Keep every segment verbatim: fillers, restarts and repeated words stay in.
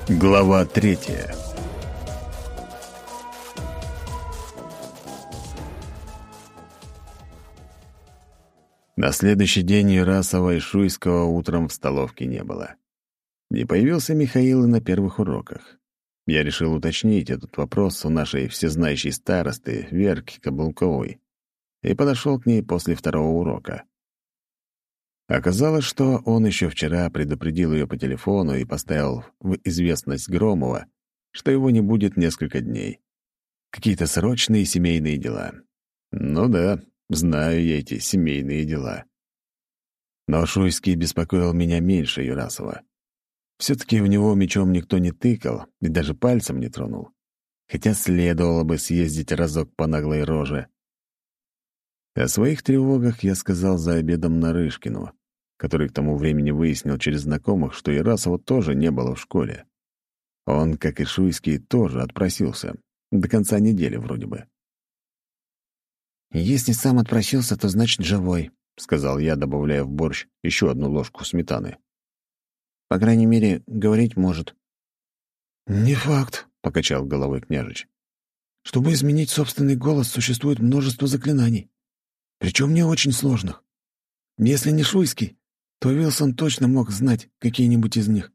Глава третья. На следующий день Юрасова и Шуйского утром в столовке не было. Не появился Михаил и на первых уроках. Я решил уточнить этот вопрос у нашей всезнающей старосты Верки Каблуковой и подошел к ней после второго урока. Оказалось, что он еще вчера предупредил ее по телефону и поставил в известность Громова, что его не будет несколько дней. Какие-то срочные семейные дела. Ну да, знаю я эти семейные дела. Но Шуйский беспокоил меня меньше Юрасова. Все-таки в него мечом никто не тыкал и даже пальцем не тронул. Хотя следовало бы съездить разок по наглой роже. О своих тревогах я сказал за обедом Нарышкину, который к тому времени выяснил через знакомых, что Юрасова тоже не было в школе. Он, как и Шуйский, тоже отпросился. До конца недели вроде бы. «Если сам отпросился, то значит живой», — сказал я, добавляя в борщ еще одну ложку сметаны. «По крайней мере, говорить может». «Не факт», — покачал головой княжич. «Чтобы изменить собственный голос, существует множество заклинаний. Причем не очень сложных. Если не Шуйский, то Вилсон точно мог знать какие-нибудь из них».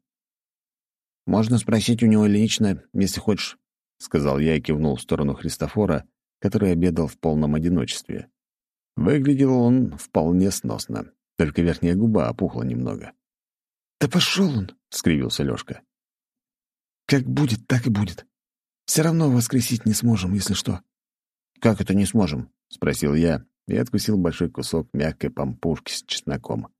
«Можно спросить у него лично, если хочешь», — сказал я и кивнул в сторону Христофора, который обедал в полном одиночестве. Выглядел он вполне сносно, только верхняя губа опухла немного. «Да пошел он!» — скривился Лёшка. «Как будет, так и будет. Все равно воскресить не сможем, если что». «Как это не сможем?» — спросил я и откусил большой кусок мягкой пампушки с чесноком.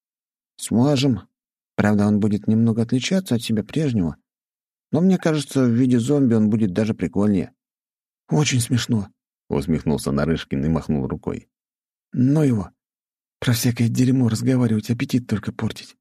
«Сможем. Правда, он будет немного отличаться от себя прежнего. Но мне кажется, в виде зомби он будет даже прикольнее». «Очень смешно», — усмехнулся Нарышкин и махнул рукой. «Ну его. Про всякое дерьмо разговаривать, аппетит только портить».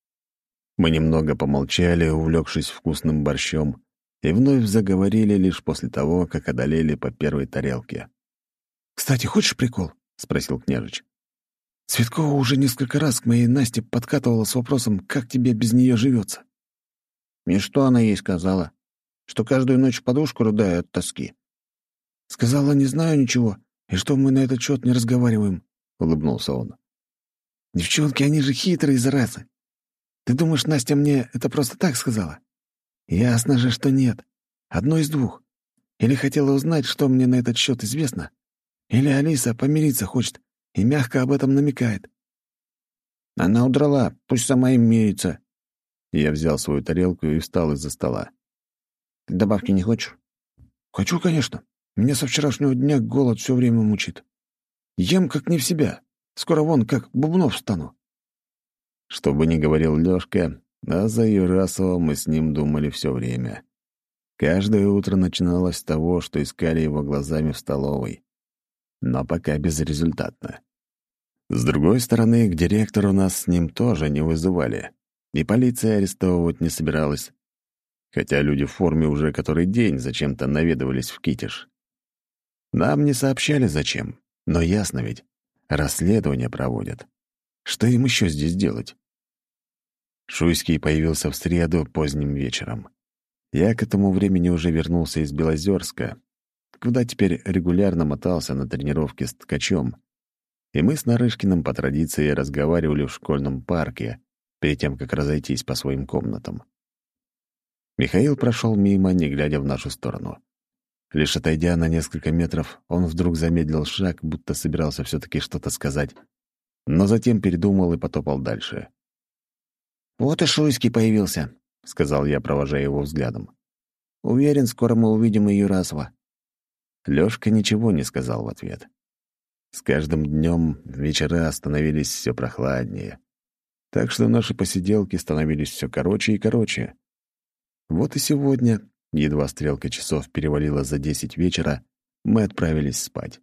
Мы немного помолчали, увлекшись вкусным борщом, и вновь заговорили лишь после того, как одолели по первой тарелке. «Кстати, хочешь прикол?» — спросил княжич. «Цветкова уже несколько раз к моей Насте подкатывала с вопросом, как тебе без нее живется». «И что она ей сказала? Что каждую ночь в подушку рыдаю от тоски?» «Сказала, не знаю ничего, и что мы на этот счет не разговариваем», — улыбнулся он. «Девчонки, они же хитрые, заразы. Ты думаешь, Настя мне это просто так сказала? Ясно же, что нет. Одно из двух. Или хотела узнать, что мне на этот счет известно, или Алиса помириться хочет и мягко об этом намекает». «Она удрала, пусть сама им мирится». Я взял свою тарелку и встал из-за стола. «Добавки не хочешь?» «Хочу, конечно. Меня со вчерашнего дня голод все время мучит. Ем как не в себя. Скоро вон как бубнов стану». Что бы ни говорил Лёшка, а за Юрасова мы с ним думали все время. Каждое утро начиналось с того, что искали его глазами в столовой. Но пока безрезультатно. С другой стороны, к директору нас с ним тоже не вызывали. И полиция арестовывать не собиралась. Хотя люди в форме уже который день зачем-то наведывались в Китеж. Нам не сообщали зачем, но ясно ведь. Расследование проводят. Что им еще здесь делать? Шуйский появился в среду поздним вечером. Я к этому времени уже вернулся из Белозерска, куда теперь регулярно мотался на тренировки с ткачом. И мы с Нарышкиным по традиции разговаривали в школьном парке, перед тем, как разойтись по своим комнатам. Михаил прошел мимо, не глядя в нашу сторону. Лишь отойдя на несколько метров, он вдруг замедлил шаг, будто собирался все-таки что-то сказать, но затем передумал и потопал дальше. «Вот и Шуйский появился», — сказал я, провожая его взглядом. «Уверен, скоро мы увидим и Юрасова». Лёшка ничего не сказал в ответ. С каждым днем вечера становились все прохладнее, так что наши посиделки становились все короче и короче. Вот и сегодня, едва стрелка часов перевалила за десять вечера, мы отправились спать.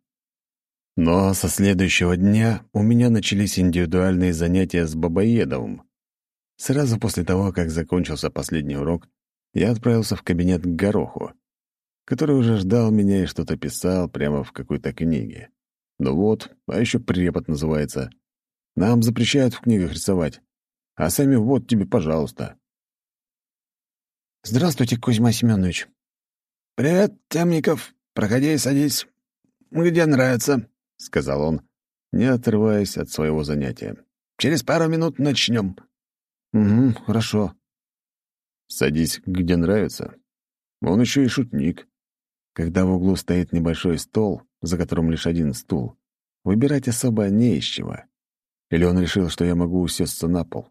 Но со следующего дня у меня начались индивидуальные занятия с Бабоедовым. Сразу после того, как закончился последний урок, я отправился в кабинет к Гороху, который уже ждал меня и что-то писал прямо в какой-то книге. Ну вот, а еще препод называется. Нам запрещают в книгах рисовать. А сами вот тебе, пожалуйста. Здравствуйте, Кузьма Семенович. «Привет, Темников. Проходи, садись. Где нравится», — сказал он, не отрываясь от своего занятия. «Через пару минут начнем». Угу, хорошо. «Садись, где нравится». Он еще и шутник. Когда в углу стоит небольшой стол, за которым лишь один стул, выбирать особо не из чего. Или он решил, что я могу усесться на пол.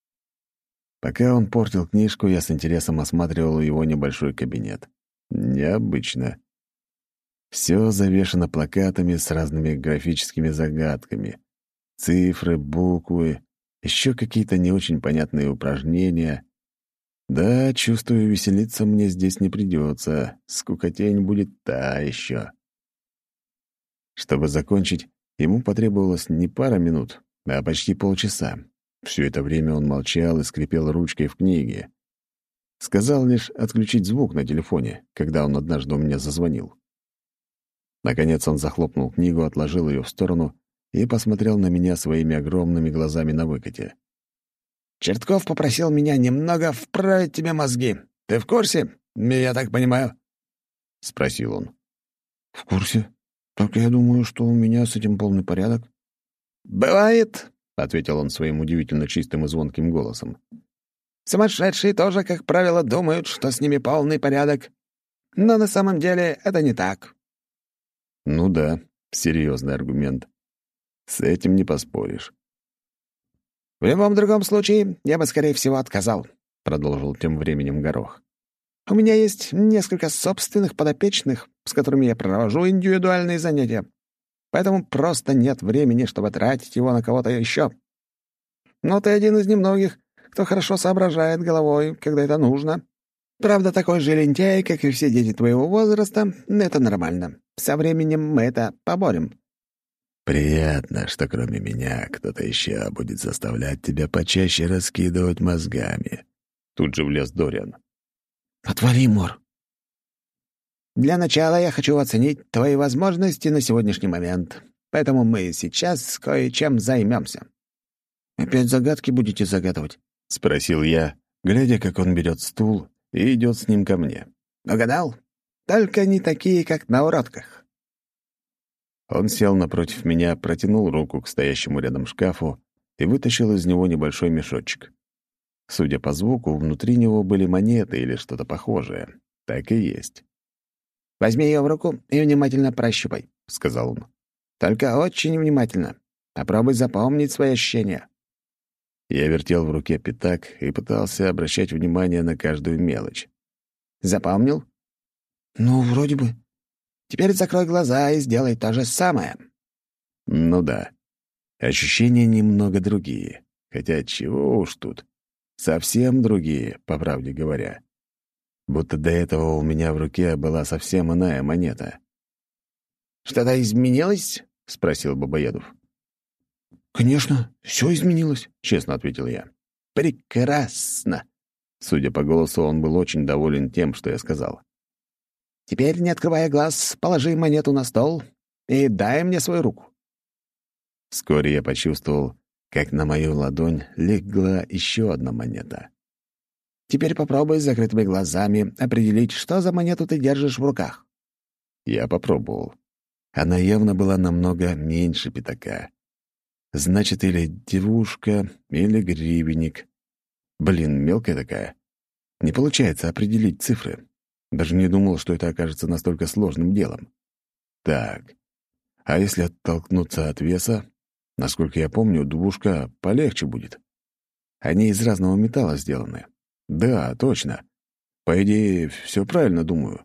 Пока он портил книжку, я с интересом осматривал его небольшой кабинет. Необычно. Все завешано плакатами с разными графическими загадками. Цифры, буквы, еще какие-то не очень понятные упражнения. Да, чувствую, веселиться мне здесь не придется. Скукотень будет та еще. Чтобы закончить, ему потребовалось не пара минут, а почти полчаса. Все это время он молчал и скрипел ручкой в книге. Сказал лишь отключить звук на телефоне, когда он однажды у меня зазвонил. Наконец он захлопнул книгу, отложил ее в сторону и посмотрел на меня своими огромными глазами на выкате. «Чертков попросил меня немного вправить тебе мозги. Ты в курсе? Я так понимаю?» — спросил он. В курсе. Только я думаю, что у меня с этим полный порядок. «Бывает», — ответил он своим удивительно чистым и звонким голосом. «Сумасшедшие тоже, как правило, думают, что с ними полный порядок. Но на самом деле это не так». Ну да, серьезный аргумент. С этим не поспоришь. «В любом другом случае, я бы, скорее всего, отказал», — продолжил тем временем Горох. «У меня есть несколько собственных подопечных, с которыми я провожу индивидуальные занятия. Поэтому просто нет времени, чтобы тратить его на кого-то еще. Но ты один из немногих, кто хорошо соображает головой, когда это нужно. Правда, такой же лентяй, как и все дети твоего возраста, но это нормально. Со временем мы это поборем». Приятно, что кроме меня кто-то еще будет заставлять тебя почаще раскидывать мозгами. Тут же влез Дориан. Отвали, Мор. «Для начала я хочу оценить твои возможности на сегодняшний момент, поэтому мы сейчас кое-чем займемся». «Опять загадки будете загадывать?» — спросил я, глядя, как он берет стул и идет с ним ко мне. «Угадал? Только не такие, как на уродках». Он сел напротив меня, протянул руку к стоящему рядом шкафу и вытащил из него небольшой мешочек. Судя по звуку, внутри него были монеты или что-то похожее. Так и есть. «Возьми ее в руку и внимательно прощупай», — сказал он. «Только очень внимательно. Попробуй запомнить свои ощущения». Я вертел в руке пятак и пытался обращать внимание на каждую мелочь. «Запомнил?» «Ну, вроде бы». «Теперь закрой глаза и сделай то же самое». Ну да. Ощущения немного другие. Хотя чего уж тут. Совсем другие, по правде говоря. Будто до этого у меня в руке была совсем иная монета. «Что-то изменилось?» — спросил Бабоедов. «Конечно, все изменилось», — честно ответил я. «Прекрасно!» Судя по голосу, он был очень доволен тем, что я сказал. «Теперь, не открывая глаз, положи монету на стол и дай мне свою руку». Вскоре я почувствовал, как на мою ладонь легла еще одна монета. «Теперь попробуй с закрытыми глазами определить, что за монету ты держишь в руках». Я попробовал. Она явно была намного меньше пятака. Значит, или девушка, или гривенник. Блин, мелкая такая. Не получается определить цифры. Даже не думал, что это окажется настолько сложным делом. Так, а если оттолкнуться от веса, насколько я помню, двушка полегче будет. Они из разного металла сделаны. Да, точно. По идее, все правильно думаю.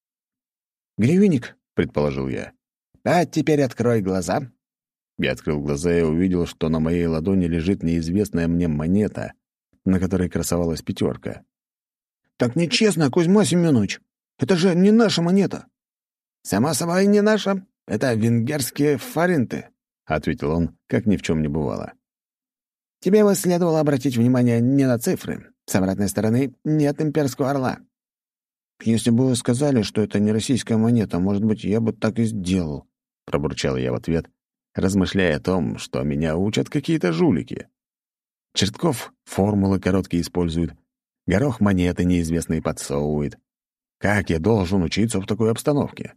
«Гривенник», — предположил я. «А теперь открой глаза». Я открыл глаза и увидел, что на моей ладони лежит неизвестная мне монета, на которой красовалась пятерка. «Так нечестно, Кузьма Семенович. Это же не наша монета». «Само собой, не наша. Это венгерские форинты», — ответил он, как ни в чем не бывало. «Тебе бы следовало обратить внимание не на цифры. С обратной стороны нет имперского орла». «Если бы вы сказали, что это не российская монета, может быть, я бы так и сделал», — пробурчал я в ответ, размышляя о том, что меня учат какие-то жулики. Чертков формулы короткие использует, Горох монеты неизвестные подсовывает. Как я должен учиться в такой обстановке?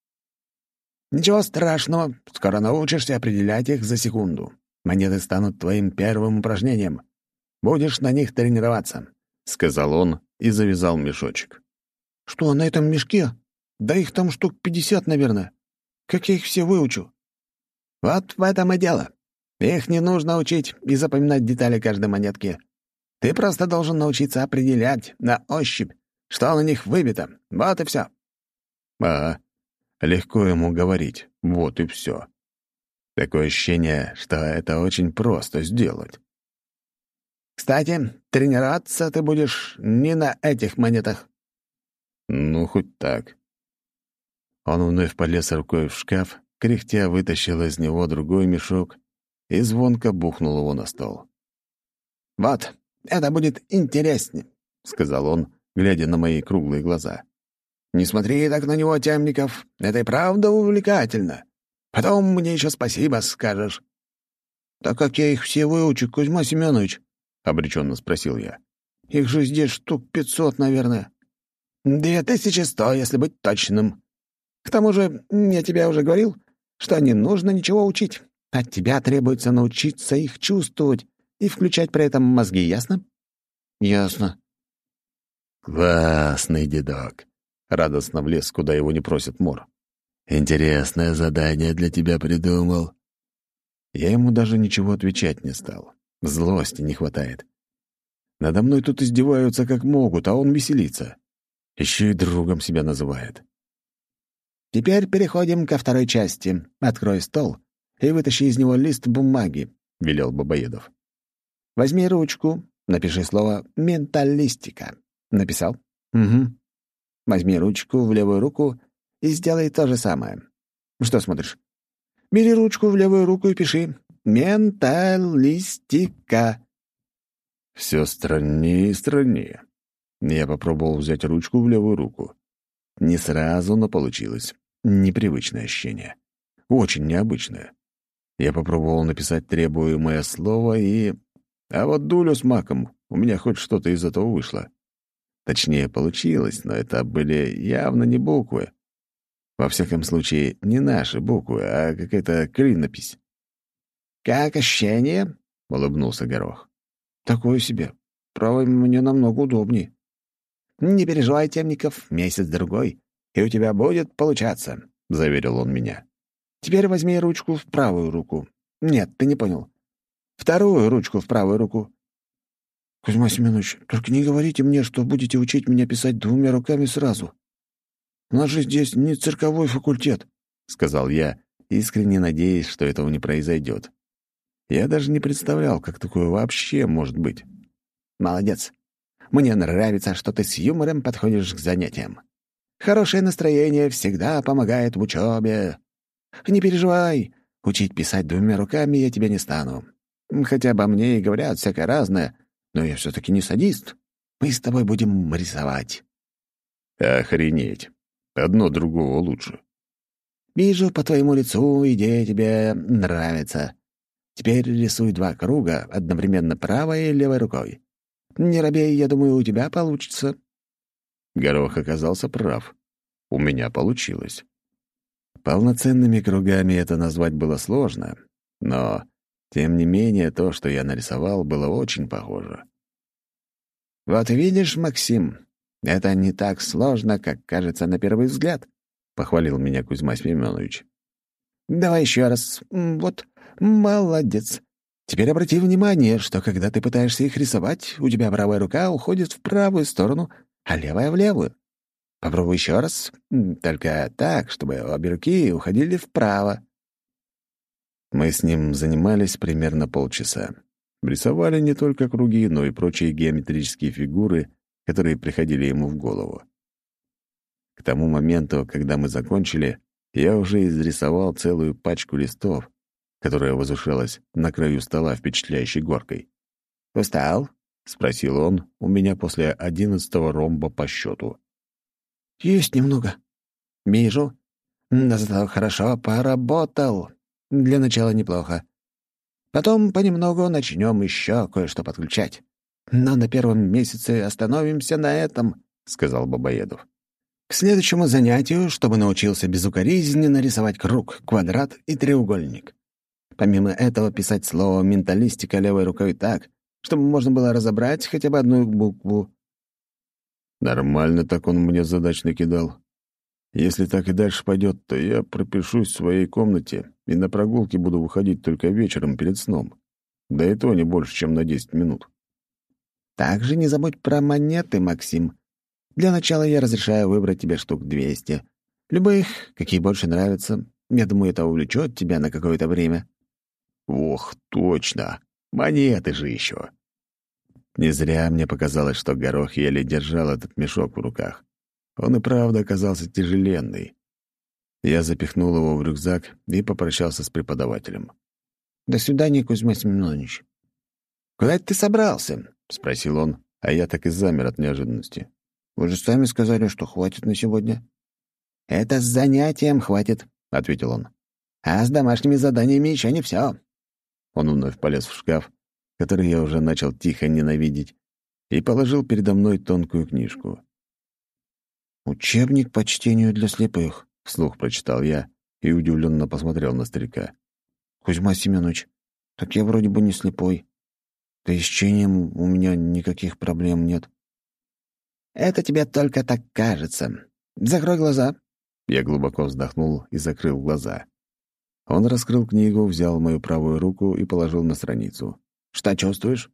Ничего страшного, скоро научишься определять их за секунду. Монеты станут твоим первым упражнением. Будешь на них тренироваться», — сказал он и завязал мешочек. «Что, на этом мешке? Да их там штук пятьдесят, наверное. Как я их все выучу?» «Вот в этом и дело. Их не нужно учить и запоминать детали каждой монетки. Ты просто должен научиться определять на ощупь, что на них выбито. Вот и все». А, легко ему говорить. Вот и все. Такое ощущение, что это очень просто сделать. «Кстати, тренироваться ты будешь не на этих монетах». Ну, хоть так. Он вновь полез рукой в шкаф, кряхтя вытащил из него другой мешок и звонко бухнул его на стол. «Вот, это будет интереснее», — сказал он, глядя на мои круглые глаза. «Не смотри так на него, Темников, это и правда увлекательно. Потом мне еще спасибо скажешь». «Так как я их все выучу, Кузьма Семенович?» — обреченно спросил я. «Их же здесь штук пятьсот, наверное». «Две тысячи сто, если быть точным. К тому же, я тебе уже говорил, что не нужно ничего учить. От тебя требуется научиться их чувствовать и включать при этом мозги, ясно?» «Ясно». «Классный дедок!» — радостно влез, куда его не просит Мор. «Интересное задание для тебя придумал». Я ему даже ничего отвечать не стал. Злости не хватает. Надо мной тут издеваются как могут, а он веселится. Еще и другом себя называет. «Теперь переходим ко второй части. Открой стол и вытащи из него лист бумаги», — велел Бабоедов. «Возьми ручку, напиши слово «менталистика». Написал? «Угу». Возьми ручку в левую руку и сделай то же самое. Что смотришь? Бери ручку в левую руку и пиши «менталистика». Все страннее и страннее. Я попробовал взять ручку в левую руку. Не сразу, но получилось. Непривычное ощущение. Очень необычное. Я попробовал написать требуемое слово и... А вот дулю с маком, у меня хоть что-то из этого вышло. Точнее, получилось, но это были явно не буквы. Во всяком случае, не наши буквы, а какая-то клинопись. «Как ощущение?» — улыбнулся Горох. «Такое себе. Правой мне намного удобнее». «Не переживай, Темников, месяц-другой, и у тебя будет получаться», — заверил он меня. «Теперь возьми ручку в правую руку. Нет, ты не понял. Вторую ручку в правую руку». «Кузьма Семенович, только не говорите мне, что будете учить меня писать двумя руками сразу. У нас же здесь не цирковой факультет», — сказал я, искренне надеясь, что этого не произойдет. Я даже не представлял, как такое вообще может быть. «Молодец. Мне нравится, что ты с юмором подходишь к занятиям. Хорошее настроение всегда помогает в учебе. Не переживай, учить писать двумя руками я тебя не стану. Хотя обо мне и говорят всякое разное, но я все-таки не садист. Мы с тобой будем рисовать». «Охренеть. Одно другого лучше». «Вижу по твоему лицу, идея тебе нравится. Теперь рисуй два круга, одновременно правой и левой рукой. Не робей, я думаю, у тебя получится». Горох оказался прав. У меня получилось. Полноценными кругами это назвать было сложно, но, тем не менее, то, что я нарисовал, было очень похоже. «Вот видишь, Максим, это не так сложно, как кажется на первый взгляд», — похвалил меня Кузьма Семенович. «Давай еще раз. Вот, молодец. Теперь обрати внимание, что когда ты пытаешься их рисовать, у тебя правая рука уходит в правую сторону, а левая — в левую. Попробуй еще раз, только так, чтобы обе руки уходили вправо». Мы с ним занимались примерно полчаса. Рисовали не только круги, но и прочие геометрические фигуры, которые приходили ему в голову. К тому моменту, когда мы закончили, я уже изрисовал целую пачку листов, которая возвышалась на краю стола впечатляющей горкой. «Устал?» — спросил он у меня после одиннадцатого ромба по счету. «Есть немного». «Вижу. Но зато хорошо поработал. Для начала неплохо. Потом понемногу начнем еще кое-что подключать. «Но на первом месяце остановимся на этом», — сказал Бабоедов. «К следующему занятию, чтобы научился безукоризненно рисовать круг, квадрат и треугольник. Помимо этого писать слово «менталистика» левой рукой так, чтобы можно было разобрать хотя бы одну букву». Нормально так он мне задач накидал. Если так и дальше пойдет, то я пропишусь в своей комнате и на прогулке буду выходить только вечером перед сном. Да и то не больше, чем на десять минут. Также не забудь про монеты, Максим. Для начала я разрешаю выбрать тебе штук двести. Любых, какие больше нравятся. Я думаю, это увлечет тебя на какое-то время. Ох, точно! Монеты же еще! Не зря мне показалось, что Горох еле держал этот мешок в руках. Он и правда оказался тяжеленный. Я запихнул его в рюкзак и попрощался с преподавателем. «До свидания, Кузьма Семенович». «Куда это ты собрался?» — спросил он, а я так и замер от неожиданности. «Вы же сами сказали, что хватит на сегодня». «Это с занятием хватит», — ответил он. «А с домашними заданиями еще не все». Он вновь полез в шкаф, который я уже начал тихо ненавидеть, и положил передо мной тонкую книжку. «Учебник по чтению для слепых», — вслух прочитал я и удивленно посмотрел на старика. «Кузьма Семенович, так я вроде бы не слепой. Да и с чтением у меня никаких проблем нет». «Это тебе только так кажется. Закрой глаза». Я глубоко вздохнул и закрыл глаза. Он раскрыл книгу, взял мою правую руку и положил на страницу. «Что чувствуешь?»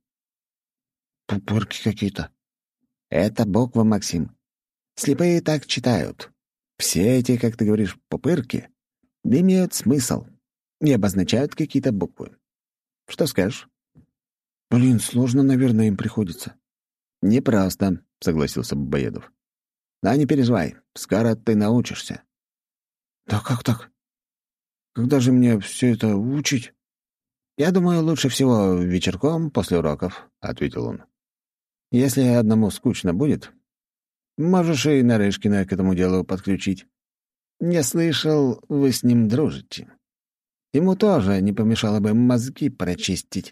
«Пупырки какие-то». «Это буква, Максим. Слепые так читают. Все эти, как ты говоришь, пупырки имеют смысл и обозначают какие-то буквы. Что скажешь?» «Блин, сложно, наверное, им приходится». «Непросто», — согласился Бабоедов. «Но не переживай, скоро ты научишься». «Да как так? Когда же мне все это учить?» «Я думаю, лучше всего вечерком после уроков», — ответил он. «Если одному скучно будет, можешь и Нарышкина к этому делу подключить. Я слышал, вы с ним дружите. Ему тоже не помешало бы мозги прочистить».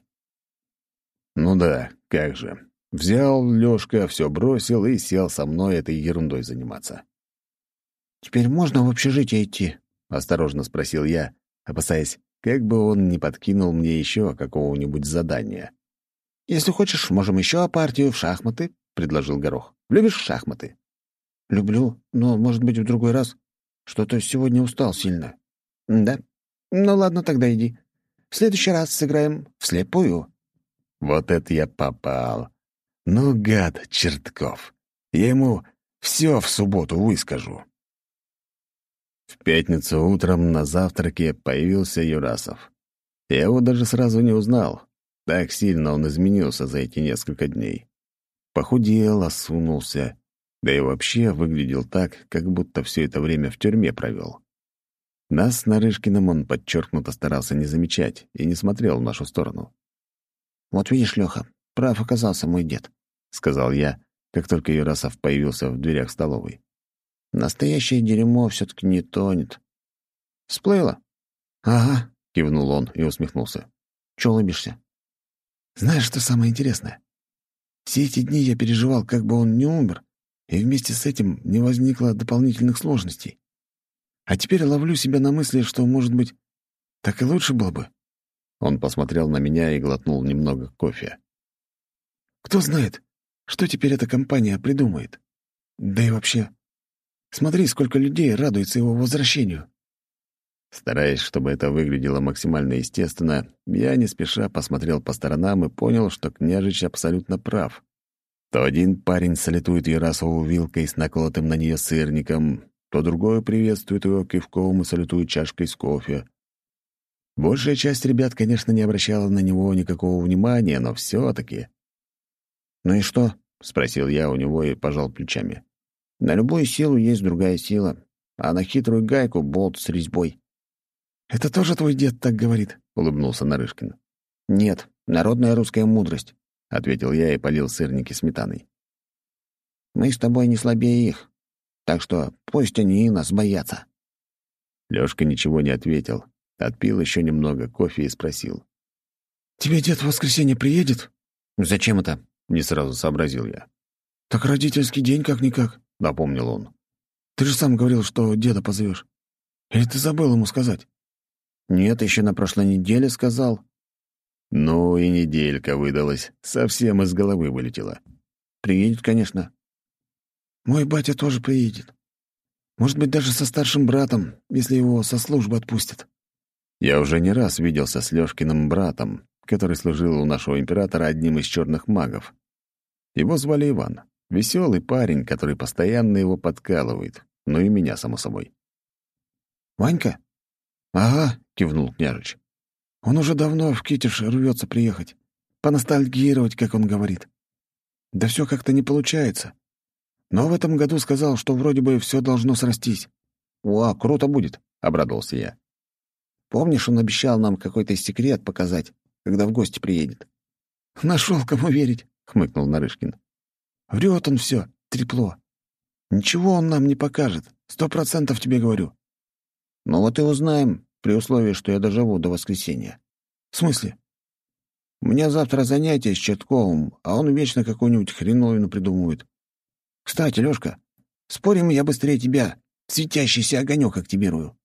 Ну да, как же. Взял Лёшка, все бросил и сел со мной этой ерундой заниматься. «Теперь можно в общежитие идти?» — осторожно спросил я, опасаясь, как бы он не подкинул мне еще какого-нибудь задания. «Если хочешь, можем еще партию в шахматы», — предложил Горох. «Любишь шахматы?» «Люблю, но, может быть, в другой раз. Что-то сегодня устал сильно». «Да? Ну ладно, тогда иди. В следующий раз сыграем вслепую». Вот это я попал. Ну, гад Чертков. Я ему все в субботу выскажу. В пятницу утром на завтраке появился Юрасов. Я его даже сразу не узнал. Так сильно он изменился за эти несколько дней. Похудел, осунулся, да и вообще выглядел так, как будто все это время в тюрьме провел. Нас с Нарышкиным он подчеркнуто старался не замечать и не смотрел в нашу сторону. «Вот видишь, Лёха, прав оказался мой дед», — сказал я, как только Юрасов появился в дверях столовой. «Настоящее дерьмо все-таки не тонет». «Всплыло?» «Ага», — кивнул он и усмехнулся. «Чё улыбишься?» «Знаешь, что самое интересное? Все эти дни я переживал, как бы он не умер, и вместе с этим не возникло дополнительных сложностей. А теперь ловлю себя на мысли, что, может быть, так и лучше было бы». Он посмотрел на меня и глотнул немного кофе. «Кто знает, что теперь эта компания придумает? Да и вообще, смотри, сколько людей радуется его возвращению». Стараясь, чтобы это выглядело максимально естественно, я не спеша посмотрел по сторонам и понял, что княжич абсолютно прав. То один парень салютует Ярасову вилкой с наколотым на нее сырником, то другой приветствует его кивком и салютует чашкой с кофе. Большая часть ребят, конечно, не обращала на него никакого внимания, но все-таки... «Ну и что?» — спросил я у него и пожал плечами. «На любую силу есть другая сила, а на хитрую гайку — болт с резьбой». «Это тоже твой дед так говорит?» — улыбнулся Нарышкин. «Нет, народная русская мудрость», — ответил я и полил сырники сметаной. «Мы с тобой не слабее их, так что пусть они и нас боятся». Лёшка ничего не ответил, отпил еще немного кофе и спросил. «Тебе дед в воскресенье приедет?» «Зачем это?» — не сразу сообразил я. «Так родительский день как-никак», — напомнил он. «Ты же сам говорил, что деда позовешь. Или ты забыл ему сказать?» «Нет, еще на прошлой неделе сказал». Ну и неделька выдалась, совсем из головы вылетела. «Приедет, конечно». «Мой батя тоже приедет. Может быть, даже со старшим братом, если его со службы отпустят». Я уже не раз виделся с Лёшкиным братом, который служил у нашего императора одним из черных магов. Его звали Иван. Веселый парень, который постоянно его подкалывает. Ну и меня, само собой. «Ванька?» «Ага», — кивнул княжич. «Он уже давно в Китеж рвется приехать. Поностальгировать, как он говорит. Да все как-то не получается. Но в этом году сказал, что вроде бы все должно срастись». «О, круто будет», — обрадовался я. «Помнишь, он обещал нам какой-то секрет показать, когда в гости приедет?» «Нашел, кому верить», — хмыкнул Нарышкин. «Врет он все, трепло. Ничего он нам не покажет, сто процентов тебе говорю». «Ну вот и узнаем, при условии, что я доживу до воскресенья». «В смысле?» «У меня завтра занятие с Чертковым, а он вечно какую-нибудь хреновину придумывает. Кстати, Лёшка, спорим, я быстрее тебя светящийся огонек активирую».